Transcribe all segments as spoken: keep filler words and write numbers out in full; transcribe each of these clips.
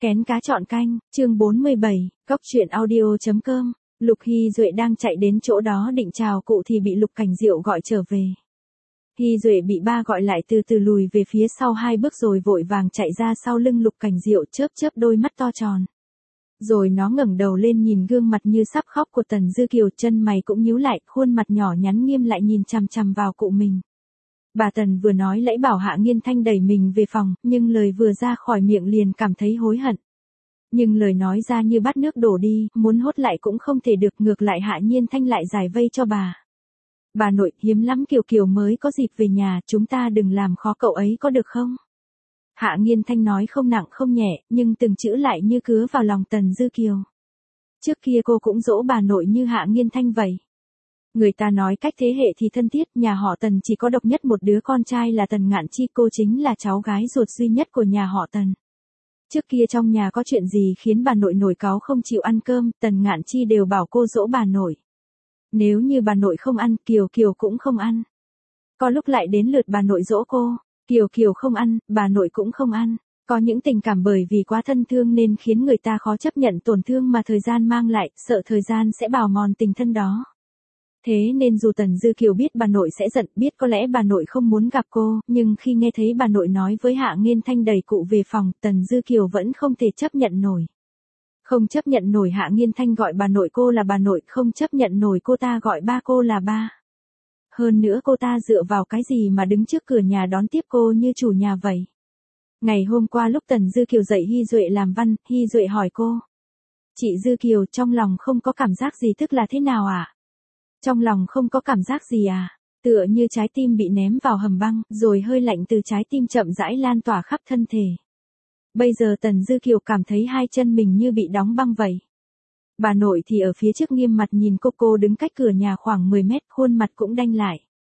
Kén cá chọn canh, chương bốn mươi bảy, Cóc truyện audio.com. Lục Hy Duệ đang chạy đến chỗ đó định chào cụ thì bị Lục Cảnh Diệu gọi trở về. Hy Duệ bị ba gọi lại từ từ lùi về phía sau hai bước rồi vội vàng chạy ra sau lưng Lục Cảnh Diệu chớp chớp đôi mắt to tròn. Rồi nó ngẩng đầu lên nhìn gương mặt như sắp khóc của Tần Dư Kiều, chân mày cũng nhíu lại, khuôn mặt nhỏ nhắn nghiêm lại nhìn chằm chằm vào cụ mình. Bà Tần vừa nói lẫy bảo Hạ Nghiên Thanh đẩy mình về phòng, nhưng lời vừa ra khỏi miệng liền cảm thấy hối hận. Nhưng lời nói ra như bát nước đổ đi, muốn hốt lại cũng không thể được, ngược lại Hạ Nghiên Thanh lại giải vây cho bà. Bà nội, hiếm lắm Kiều Kiều mới có dịp về nhà, chúng ta đừng làm khó cậu ấy có được không? Hạ Nghiên Thanh nói không nặng không nhẹ, nhưng từng chữ lại như cứa vào lòng Tần Dư Kiều. Trước kia cô cũng dỗ bà nội như Hạ Nghiên Thanh vậy. Người ta nói cách thế hệ thì thân thiết, nhà họ Tần chỉ có độc nhất một đứa con trai là Tần Ngạn Chi, cô chính là cháu gái ruột duy nhất của nhà họ Tần. Trước kia trong nhà có chuyện gì khiến bà nội nổi cáu không chịu ăn cơm, Tần Ngạn Chi đều bảo cô dỗ bà nội. Nếu như bà nội không ăn, Kiều Kiều cũng không ăn. Có lúc lại đến lượt bà nội dỗ cô, Kiều Kiều không ăn, bà nội cũng không ăn. Có những tình cảm bởi vì quá thân thương nên khiến người ta khó chấp nhận tổn thương mà thời gian mang lại, sợ thời gian sẽ bào mòn tình thân đó. Thế nên dù Tần Dư Kiều biết bà nội sẽ giận, biết có lẽ bà nội không muốn gặp cô, nhưng khi nghe thấy bà nội nói với Hạ Nghiên Thanh đẩy cụ về phòng, Tần Dư Kiều vẫn không thể chấp nhận nổi. Không chấp nhận nổi Hạ Nghiên Thanh gọi bà nội cô là bà nội, không chấp nhận nổi cô ta gọi ba cô là ba. Hơn nữa cô ta dựa vào cái gì mà đứng trước cửa nhà đón tiếp cô như chủ nhà vậy. Ngày hôm qua lúc Tần Dư Kiều dạy Hy Duệ làm văn, Hy Duệ hỏi cô. Chị Dư Kiều, trong lòng không có cảm giác gì tức là thế nào ạ? À? Trong lòng không có cảm giác gì à? Tựa như trái tim bị ném vào hầm băng, rồi hơi lạnh từ trái tim chậm rãi lan tỏa khắp thân thể. Bây giờ Tần Dư Kiều cảm thấy hai chân mình như bị đóng băng vậy. Bà nội thì ở phía trước nghiêm mặt nhìn cô, cô đứng cách cửa nhà khoảng mười mét, khuôn mặt cũng đanh lại.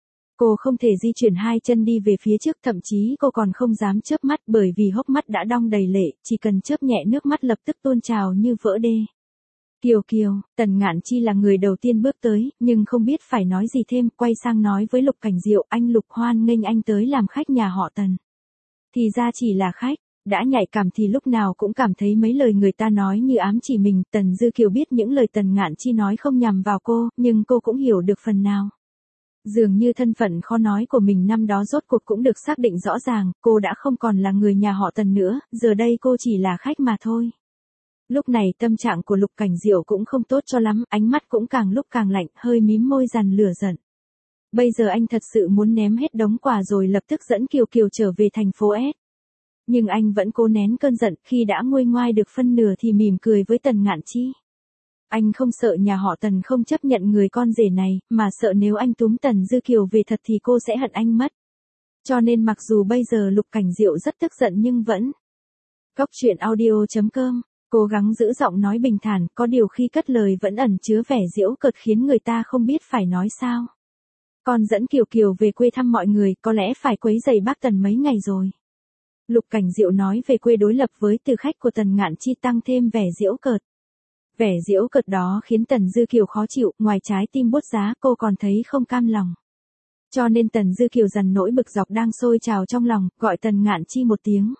Cô không thể di chuyển hai chân đi về phía trước, thậm chí cô còn không dám chớp mắt bởi vì hốc mắt đã đong đầy lệ, chỉ cần chớp nhẹ nước mắt lập tức tuôn trào như vỡ đê. Kiều Kiều, Tần Ngạn Chi là người đầu tiên bước tới, nhưng không biết phải nói gì thêm, quay sang nói với Lục Cảnh Diệu, anh Lục hoan nghênh anh tới làm khách nhà họ Tần. Thì ra chỉ là khách, đã nhạy cảm thì lúc nào cũng cảm thấy mấy lời người ta nói như ám chỉ mình. Tần Dư Kiều biết những lời Tần Ngạn Chi nói không nhằm vào cô, nhưng cô cũng hiểu được phần nào. Dường như thân phận khó nói của mình năm đó rốt cuộc cũng được xác định rõ ràng, cô đã không còn là người nhà họ Tần nữa, giờ đây cô chỉ là khách mà thôi. Lúc này tâm trạng của Lục Cảnh Diệu cũng không tốt cho lắm, ánh mắt cũng càng lúc càng lạnh, hơi mím môi dằn lửa giận. Bây giờ anh thật sự muốn ném hết đống quà rồi lập tức dẫn Kiều Kiều trở về thành phố S. Nhưng anh vẫn cố nén cơn giận, khi đã nguôi ngoai được phân nửa thì mỉm cười với Tần Ngạn Chi. Anh không sợ nhà họ Tần không chấp nhận người con rể này, mà sợ nếu anh túm Tần Dư Kiều về thật thì cô sẽ hận anh mất. Cho nên mặc dù bây giờ Lục Cảnh Diệu rất tức giận nhưng vẫn. Cóc truyện audio.com. Cố gắng giữ giọng nói bình thản, có điều khi cất lời vẫn ẩn chứa vẻ giễu cợt khiến người ta không biết phải nói sao. Con dẫn Kiều Kiều về quê thăm mọi người, có lẽ phải quấy rầy bác Tần mấy ngày rồi. Lục Cảnh Diệu nói về quê đối lập với từ khách của Tần Ngạn Chi tăng thêm vẻ giễu cợt. Vẻ giễu cợt đó khiến Tần Dư Kiều khó chịu, ngoài trái tim buốt giá cô còn thấy không cam lòng. Cho nên Tần Dư Kiều dằn nỗi bực dọc đang sôi trào trong lòng, gọi Tần Ngạn Chi một tiếng.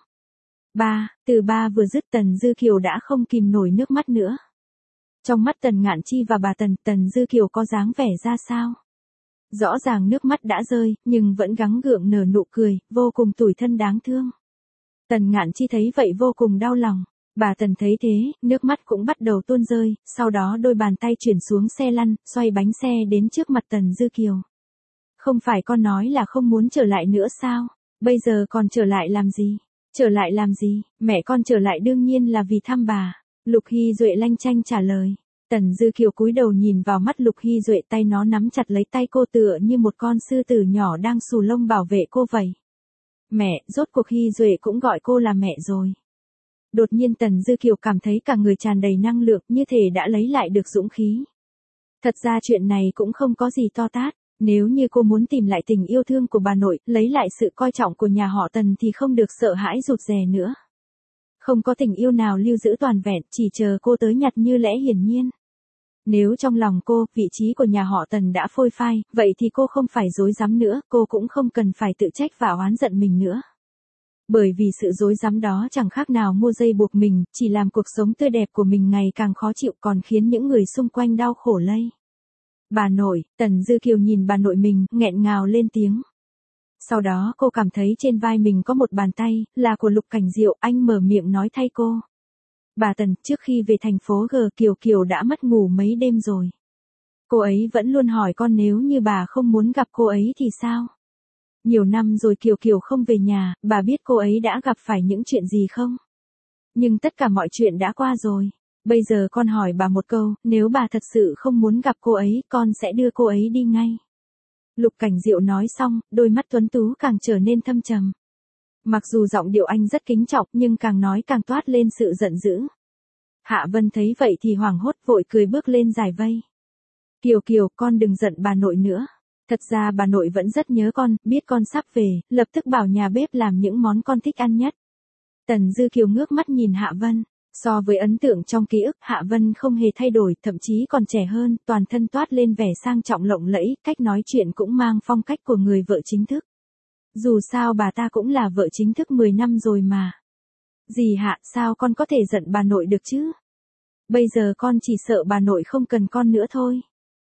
Ba, từ ba vừa dứt Tần Dư Kiều đã không kìm nổi nước mắt nữa. Trong mắt Tần Ngạn Chi và bà Tần, Tần Dư Kiều có dáng vẻ ra sao? Rõ ràng nước mắt đã rơi, nhưng vẫn gắng gượng nở nụ cười, vô cùng tủi thân đáng thương. Tần Ngạn Chi thấy vậy vô cùng đau lòng. Bà Tần thấy thế, nước mắt cũng bắt đầu tuôn rơi, sau đó đôi bàn tay chuyển xuống xe lăn, xoay bánh xe đến trước mặt Tần Dư Kiều. Không phải con nói là không muốn trở lại nữa sao? Bây giờ còn trở lại làm gì? Trở lại làm gì? Mẹ con trở lại đương nhiên là vì thăm bà. Lục Hy Duệ lanh chanh trả lời. Tần Dư Kiều cúi đầu nhìn vào mắt Lục Hy Duệ, tay nó nắm chặt lấy tay cô tựa như một con sư tử nhỏ đang xù lông bảo vệ cô vậy. Mẹ, rốt cuộc Hy Duệ cũng gọi cô là mẹ rồi. Đột nhiên Tần Dư Kiều cảm thấy cả người tràn đầy năng lượng, như thể đã lấy lại được dũng khí. Thật ra chuyện này cũng không có gì to tát. Nếu như cô muốn tìm lại tình yêu thương của bà nội, lấy lại sự coi trọng của nhà họ Tần thì không được sợ hãi rụt rè nữa. Không có tình yêu nào lưu giữ toàn vẹn, chỉ chờ cô tới nhặt như lẽ hiển nhiên. Nếu trong lòng cô, vị trí của nhà họ Tần đã phôi phai, vậy thì cô không phải dối rắm nữa, cô cũng không cần phải tự trách và oán giận mình nữa. Bởi vì sự dối rắm đó chẳng khác nào mua dây buộc mình, chỉ làm cuộc sống tươi đẹp của mình ngày càng khó chịu còn khiến những người xung quanh đau khổ lây. Bà nội, Tần Dư Kiều nhìn bà nội mình, nghẹn ngào lên tiếng. Sau đó cô cảm thấy trên vai mình có một bàn tay, là của Lục Cảnh Diệu, anh mở miệng nói thay cô. Bà Tần, trước khi về thành phố G Kiều Kiều đã mất ngủ mấy đêm rồi. Cô ấy vẫn luôn hỏi con nếu như bà không muốn gặp cô ấy thì sao? Nhiều năm rồi Kiều Kiều không về nhà, bà biết cô ấy đã gặp phải những chuyện gì không? Nhưng tất cả mọi chuyện đã qua rồi. Bây giờ con hỏi bà một câu, nếu bà thật sự không muốn gặp cô ấy, con sẽ đưa cô ấy đi ngay. Lục Cảnh Diệu nói xong, đôi mắt tuấn tú càng trở nên thâm trầm. Mặc dù giọng điệu anh rất kính trọng nhưng càng nói càng toát lên sự giận dữ. Hạ Vân thấy vậy thì hoảng hốt vội cười bước lên giải vây. Kiều Kiều, con đừng giận bà nội nữa. Thật ra bà nội vẫn rất nhớ con, biết con sắp về, lập tức bảo nhà bếp làm những món con thích ăn nhất. Tần Dư Kiều ngước mắt nhìn Hạ Vân. So với ấn tượng trong ký ức, Hạ Vân không hề thay đổi, thậm chí còn trẻ hơn, toàn thân toát lên vẻ sang trọng lộng lẫy, cách nói chuyện cũng mang phong cách của người vợ chính thức. Dù sao bà ta cũng là vợ chính thức mười năm rồi mà. Dì Hạ, sao con có thể giận bà nội được chứ? Bây giờ con chỉ sợ bà nội không cần con nữa thôi.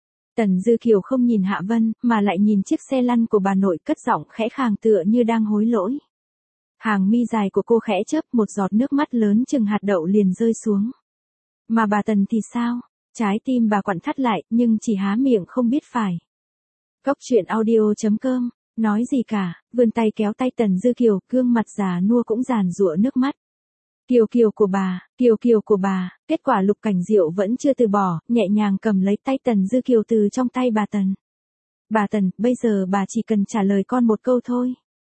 Tần Dư Kiều không nhìn Hạ Vân, mà lại nhìn chiếc xe lăn của bà nội, cất giọng khẽ khàng tựa như đang hối lỗi. Hàng mi dài của cô khẽ chớp, một giọt nước mắt lớn chừng hạt đậu liền rơi xuống. Mà bà Tần thì sao? Trái tim bà quặn thắt lại, nhưng chỉ há miệng không biết phải. Cốc truyện audio chấm com, nói gì cả, vươn tay kéo tay Tần Dư Kiều, gương mặt già nua cũng giàn giụa nước mắt. Kiều Kiều của bà, Kiều Kiều của bà, kết quả Lục Cảnh Diệu vẫn chưa từ bỏ, nhẹ nhàng cầm lấy tay Tần Dư Kiều từ trong tay bà Tần. Bà Tần, bây giờ bà chỉ cần trả lời con một câu thôi.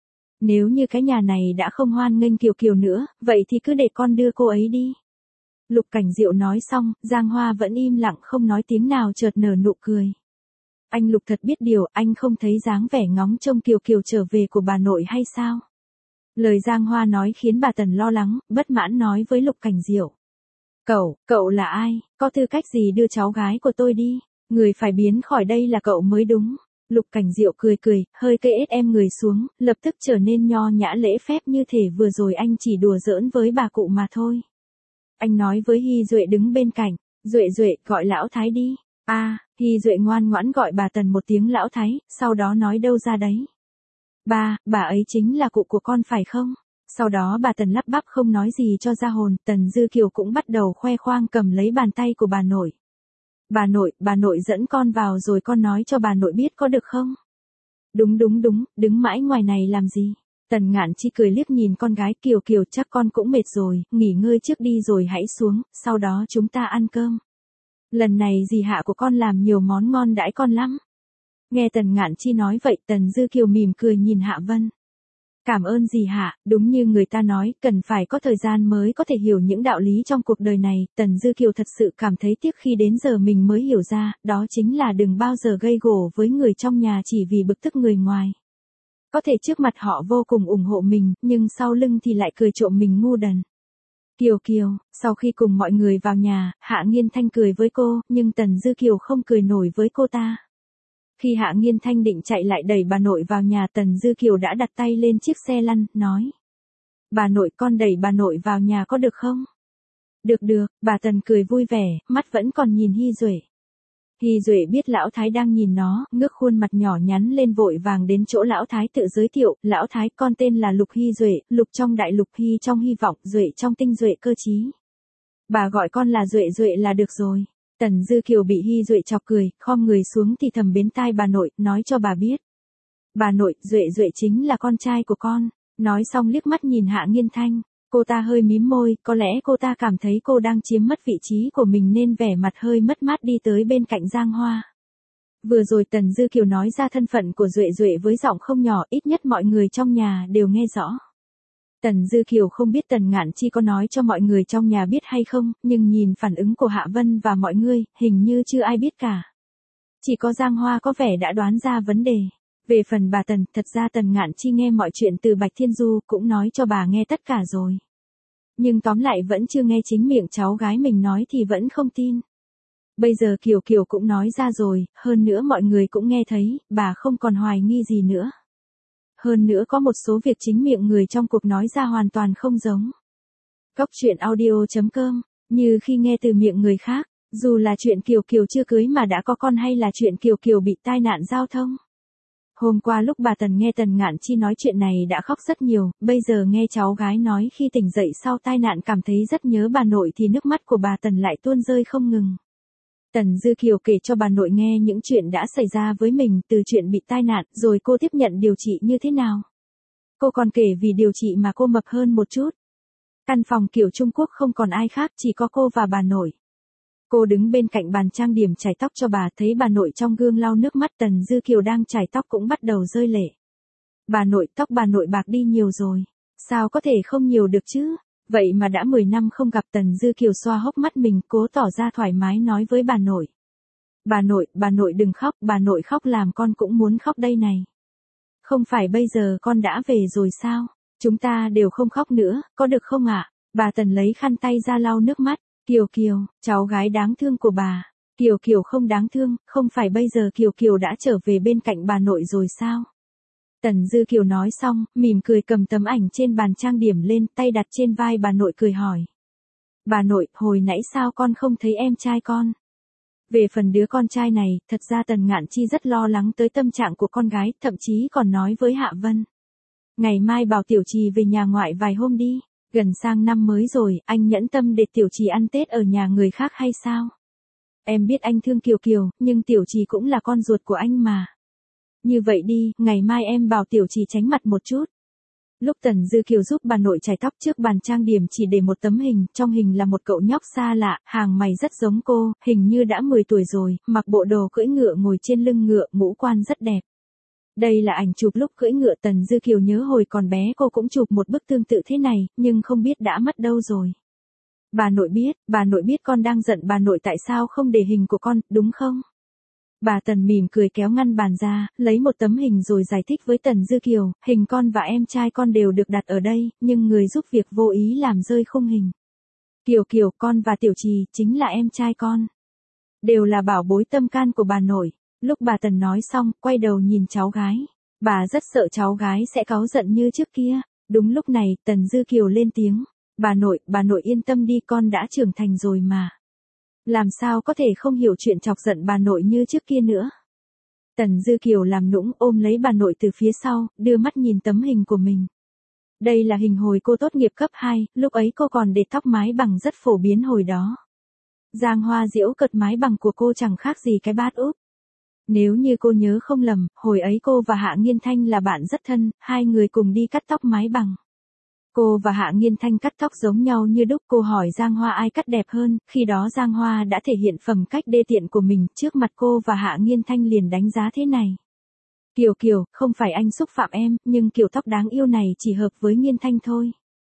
Nếu như cái nhà này đã không hoan nghênh Kiều Kiều nữa, vậy thì cứ để con đưa cô ấy đi. Lục Cảnh Diệu nói xong, Giang Hoa vẫn im lặng không nói tiếng nào, chợt nở nụ cười. Anh Lục thật biết điều, anh không thấy dáng vẻ ngóng trông Kiều Kiều trở về của bà nội hay sao? Lời Giang Hoa nói khiến bà Tần lo lắng, bất mãn nói với Lục Cảnh Diệu. Cậu, cậu là ai, có tư cách gì đưa cháu gái của tôi đi? Người phải biến khỏi đây là cậu mới đúng. Lục Cảnh Diệu cười cười, hơi cây ết em người xuống, lập tức trở nên nho nhã lễ phép như thể vừa rồi anh chỉ đùa giỡn với bà cụ mà thôi. Anh nói với Hy Duệ đứng bên cạnh, Duệ Duệ, gọi lão Thái đi. A, à, Hy Duệ ngoan ngoãn gọi bà Tần một tiếng lão Thái, sau đó nói đâu ra đấy. Ba, bà ấy chính là cụ của con phải không? Sau đó bà Tần lắp bắp không nói gì cho ra hồn, Tần Dư Kiều cũng bắt đầu khoe khoang cầm lấy bàn tay của bà nội. Bà nội, bà nội dẫn con vào rồi con nói cho bà nội biết có được không? Đúng đúng đúng, đứng mãi ngoài này làm gì? Tần Ngạn Chi cười liếc nhìn con gái. Kiều Kiều, chắc con cũng mệt rồi, nghỉ ngơi trước đi rồi hãy xuống, sau đó chúng ta ăn cơm. Lần này dì Hạ của con làm nhiều món ngon đãi con lắm. Nghe Tần Ngạn Chi nói vậy, Tần Dư Kiều mỉm cười nhìn Hạ Vân. Cảm ơn dì Hạ, đúng như người ta nói, cần phải có thời gian mới có thể hiểu những đạo lý trong cuộc đời này. Tần Dư Kiều thật sự cảm thấy tiếc khi đến giờ mình mới hiểu ra, đó chính là đừng bao giờ gây gổ với người trong nhà chỉ vì bực tức người ngoài. Có thể trước mặt họ vô cùng ủng hộ mình, nhưng sau lưng thì lại cười trộm mình ngu đần. Kiều Kiều, sau khi cùng mọi người vào nhà, Hạ Nghiên Thanh cười với cô, nhưng Tần Dư Kiều không cười nổi với cô ta. Khi Hạ Nghiên Thanh định chạy lại đẩy bà nội vào nhà, Tần Dư Kiều đã đặt tay lên chiếc xe lăn, nói. Bà nội, con đẩy bà nội vào nhà có được không? Được được, bà Tần cười vui vẻ, mắt vẫn còn nhìn Hy Duệ. Hy Duệ biết lão Thái đang nhìn nó, ngước khuôn mặt nhỏ nhắn lên vội vàng đến chỗ lão Thái tự giới thiệu. Lão Thái, con tên là Lục Hy Duệ, Lục trong đại lục, Hy trong hy vọng, Duệ trong tinh Duệ cơ trí. Bà gọi con là Duệ Duệ là được rồi. Tần Dư Kiều bị Hy Duệ chọc cười, khom người xuống thì thầm bên tai bà nội, nói cho bà biết. Bà nội, Duệ Duệ chính là con trai của con. Nói xong liếc mắt nhìn Hạ Nghiên Thanh. Cô ta hơi mím môi, có lẽ cô ta cảm thấy cô đang chiếm mất vị trí của mình nên vẻ mặt hơi mất mát đi tới bên cạnh Giang Hoa. Vừa rồi Tần Dư Kiều nói ra thân phận của Duệ Duệ với giọng không nhỏ, ít nhất mọi người trong nhà đều nghe rõ. Tần Dư Kiều không biết Tần Ngạn Chi có nói cho mọi người trong nhà biết hay không, nhưng nhìn phản ứng của Hạ Vân và mọi người, hình như chưa ai biết cả. Chỉ có Giang Hoa có vẻ đã đoán ra vấn đề. Về phần bà Tần, thật ra Tần Ngạn Chi nghe mọi chuyện từ Bạch Thiên Du, cũng nói cho bà nghe tất cả rồi. Nhưng tóm lại vẫn chưa nghe chính miệng cháu gái mình nói thì vẫn không tin. Bây giờ Kiều Kiều cũng nói ra rồi, hơn nữa mọi người cũng nghe thấy, bà không còn hoài nghi gì nữa. Hơn nữa có một số việc chính miệng người trong cuộc nói ra hoàn toàn không giống. Cốc truyện audio chấm com, như khi nghe từ miệng người khác, dù là chuyện Kiều Kiều chưa cưới mà đã có con hay là chuyện Kiều Kiều bị tai nạn giao thông. Hôm qua lúc bà Tần nghe Tần Ngạn Chi nói chuyện này đã khóc rất nhiều, bây giờ nghe cháu gái nói khi tỉnh dậy sau tai nạn cảm thấy rất nhớ bà nội thì nước mắt của bà Tần lại tuôn rơi không ngừng. Tần Dư Kiều kể cho bà nội nghe những chuyện đã xảy ra với mình, từ chuyện bị tai nạn rồi cô tiếp nhận điều trị như thế nào. Cô còn kể vì điều trị mà cô mập hơn một chút. Căn phòng kiểu Trung Quốc không còn ai khác, chỉ có cô và bà nội. Cô đứng bên cạnh bàn trang điểm chải tóc cho bà, thấy bà nội trong gương lau nước mắt. Tần Dư Kiều đang chải tóc cũng bắt đầu rơi lệ. Bà nội, tóc bà nội bạc đi nhiều rồi. Sao có thể không nhiều được chứ? Vậy mà đã mười năm không gặp. Tần Dư Kiều xoa hốc mắt mình, cố tỏ ra thoải mái nói với bà nội. Bà nội, bà nội đừng khóc, bà nội khóc làm con cũng muốn khóc đây này. Không phải bây giờ con đã về rồi sao? Chúng ta đều không khóc nữa, có được không ạ? Bà Tần lấy khăn tay ra lau nước mắt. Kiều Kiều, cháu gái đáng thương của bà. Kiều Kiều không đáng thương, không phải bây giờ Kiều Kiều đã trở về bên cạnh bà nội rồi sao? Tần Dư Kiều nói xong, mỉm cười cầm tấm ảnh trên bàn trang điểm lên, tay đặt trên vai bà nội cười hỏi. Bà nội, hồi nãy sao con không thấy em trai con? Về phần đứa con trai này, thật ra Tần Ngạn Chi rất lo lắng tới tâm trạng của con gái, thậm chí còn nói với Hạ Vân. Ngày mai bảo Tiểu Trì về nhà ngoại vài hôm đi, gần sang năm mới rồi, anh nhẫn tâm để Tiểu Trì ăn Tết ở nhà người khác hay sao? Em biết anh thương Kiều Kiều, nhưng Tiểu Trì cũng là con ruột của anh mà. Như vậy đi, ngày mai em bảo Tiểu Trì tránh mặt một chút. Lúc Tần Dư Kiều giúp bà nội chải tóc, trước bàn trang điểm chỉ để một tấm hình, trong hình là một cậu nhóc xa lạ, hàng mày rất giống cô, hình như đã mười tuổi rồi, mặc bộ đồ cưỡi ngựa ngồi trên lưng ngựa, ngũ quan rất đẹp. Đây là ảnh chụp lúc cưỡi ngựa. Tần Dư Kiều nhớ hồi còn bé cô cũng chụp một bức tương tự thế này, nhưng không biết đã mất đâu rồi. Bà nội biết, bà nội biết con đang giận bà nội tại sao không để hình của con, đúng không? Bà Tần mỉm cười kéo ngăn bàn ra, lấy một tấm hình rồi giải thích với Tần Dư Kiều, hình con và em trai con đều được đặt ở đây, nhưng người giúp việc vô ý làm rơi khung hình. Kiều Kiều, con và Tiểu Trì, chính là em trai con. Đều là bảo bối tâm can của bà nội. Lúc bà Tần nói xong, quay đầu nhìn cháu gái. Bà rất sợ cháu gái sẽ cáu giận như trước kia. Đúng lúc này, Tần Dư Kiều lên tiếng. Bà nội, bà nội yên tâm đi, con đã trưởng thành rồi mà. Làm sao có thể không hiểu chuyện chọc giận bà nội như trước kia nữa. Tần Dư Kiều làm nũng ôm lấy bà nội từ phía sau, đưa mắt nhìn tấm hình của mình. Đây là hình hồi cô tốt nghiệp cấp hai, lúc ấy cô còn để tóc mái bằng rất phổ biến hồi đó. Giang Hoa giễu cợt mái bằng của cô chẳng khác gì cái bát úp. Nếu như cô nhớ không lầm, hồi ấy cô và Hạ Nghiên Thanh là bạn rất thân, hai người cùng đi cắt tóc mái bằng. Cô và Hạ Nghiên Thanh cắt tóc giống nhau như đúc, cô hỏi Giang Hoa ai cắt đẹp hơn, khi đó Giang Hoa đã thể hiện phẩm cách đê tiện của mình, trước mặt cô và Hạ Nghiên Thanh liền đánh giá thế này. Kiều Kiều, không phải anh xúc phạm em, nhưng kiểu tóc đáng yêu này chỉ hợp với Nghiên Thanh thôi.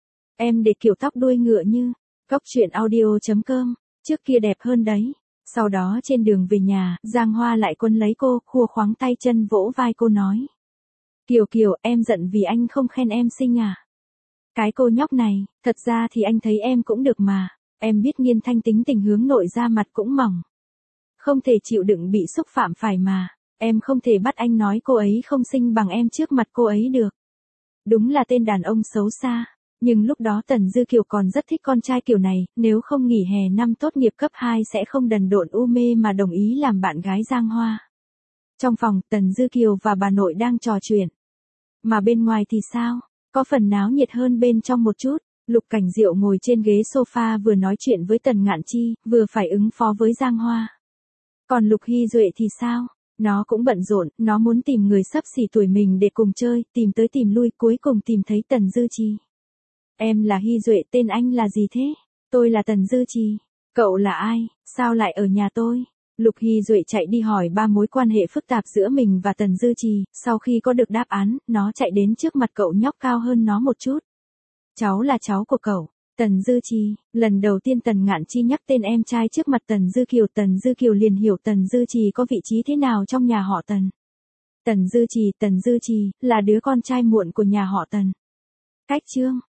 Em để kiểu tóc đuôi ngựa như, cốc truyện audio chấm com, trước kia đẹp hơn đấy. Sau đó trên đường về nhà, Giang Hoa lại quấn lấy cô, khua khoáng tay chân vỗ vai cô nói. Kiều Kiều, em giận vì anh không khen em xinh à? Cái cô nhóc này, thật ra thì anh thấy em cũng được mà, em biết Nghiên Thanh tính tình hướng nội ra mặt cũng mỏng. Không thể chịu đựng bị xúc phạm phải mà, em không thể bắt anh nói cô ấy không xinh bằng em trước mặt cô ấy được. Đúng là tên đàn ông xấu xa. Nhưng lúc đó Tần Dư Kiều còn rất thích con trai kiểu này, nếu không nghỉ hè năm tốt nghiệp cấp hai sẽ không đần độn u mê mà đồng ý làm bạn gái Giang Hoa. Trong phòng, Tần Dư Kiều và bà nội đang trò chuyện. Mà bên ngoài thì sao? Có phần náo nhiệt hơn bên trong một chút. Lục Cảnh Diệu ngồi trên ghế sofa vừa nói chuyện với Tần Ngạn Chi, vừa phải ứng phó với Giang Hoa. Còn Lục Hy Duệ thì sao? Nó cũng bận rộn, nó muốn tìm người xấp xỉ tuổi mình để cùng chơi, tìm tới tìm lui, cuối cùng tìm thấy Tần Dư Chi. Em là Hy Duệ, tên anh là gì thế? Tôi là Tần Dư Chi. Cậu là ai? Sao lại ở nhà tôi? Lục Hy Duệ chạy đi hỏi ba mối quan hệ phức tạp giữa mình và Tần Dư Chi, sau khi có được đáp án, nó chạy đến trước mặt cậu nhóc cao hơn nó một chút. Cháu là cháu của cậu, Tần Dư Chi. Lần đầu tiên Tần Ngạn Chi nhắc tên em trai trước mặt Tần Dư Kiều, Tần Dư Kiều liền hiểu Tần Dư Chi có vị trí thế nào trong nhà họ Tần. Tần Dư Chi, Tần Dư Chi, là đứa con trai muộn của nhà họ Tần. Cách chương